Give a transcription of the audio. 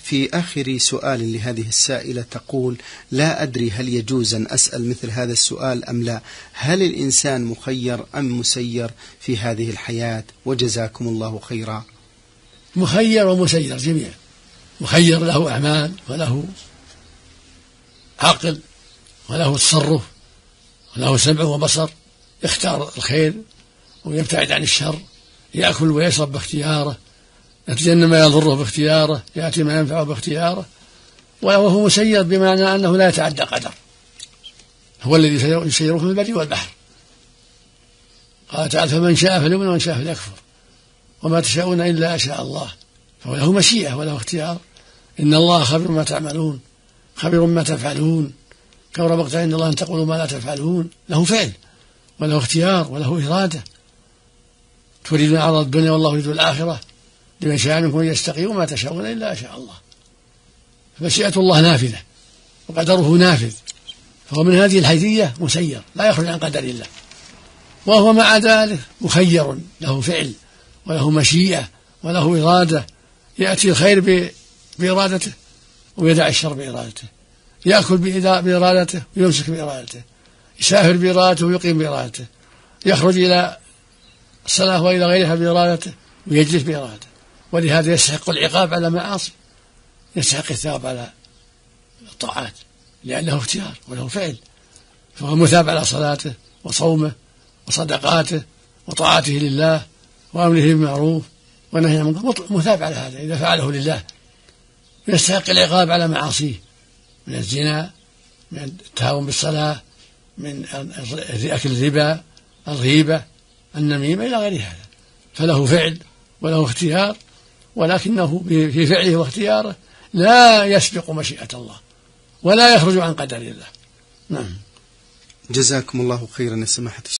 في آخر سؤال لهذه السائلة تقول: لا أدري هل يجوز أن أسأل مثل هذا السؤال أم لا؟ هل الإنسان مخير أم مسير في هذه الحياة؟ وجزاكم الله خيرا. مخير ومسير جميعا. مخير له أعمال وله عقل وله تصرف وله سمع وبصر، يختار الخير ويبتعد عن الشر، يأكل ويشرب باختياره، يتجنب ما يضره باختياره، يأتي ما ينفعه باختياره. وهو مسير بمعنى أنه لا يتعدى قدر، هو الذي يسيره في البر والبحر. قال تعالى: فمن شاء فليؤمن ومن شاء فليكفر وما تشاءون إلا أن شاء الله. فهو له مشيئة وله اختيار. إن الله خبير ما تعملون خبير ما تفعلون كبر مقتا عند الله أن تقولوا ما لا تفعلون. له فعل وله اختيار وله إرادة. تريدون عرض الدنيا والله يريد الآخرة، لمن شاء منكم أن يستقيم وما تشاءون إلا أن شاء الله. فمشيئة الله نافذة وقدره نافذ، فهو من هذه الحيثية مسير لا يخرج عن قدر الله. وهو مع ذلك مخير، له فعل وله مشيئة وله إرادة. يأتي الخير بإرادته ويدع الشر بإرادته، يأكل بإرادته ويمسك بإرادته، يسافر بإرادته ويقيم بإرادته، يخرج إلى الصلاة وإلى غيرها بإرادته ويجلس بإرادته. ولهذا يستحق العقاب على معاصي، يستحق الثواب على الطاعات، لأنه اختيار وله فعل. فهو مثاب على صلاته وصومه وصدقاته وطاعته لله وأمره بالمعروف ونهي عن المنكر، مثاب على هذا إذا فعله لله. يستحق العقاب على معاصيه من الزنا، من التهاون بالصلاة، من أكل الربا، الغيبة، النميمة، إلى غير هذا. فله فعل وله اختيار، ولكنه في فعله واختياره لا يسبق مشيئة الله ولا يخرج عن قدر الله. نعم. جزاكم الله خيرا يا سماحة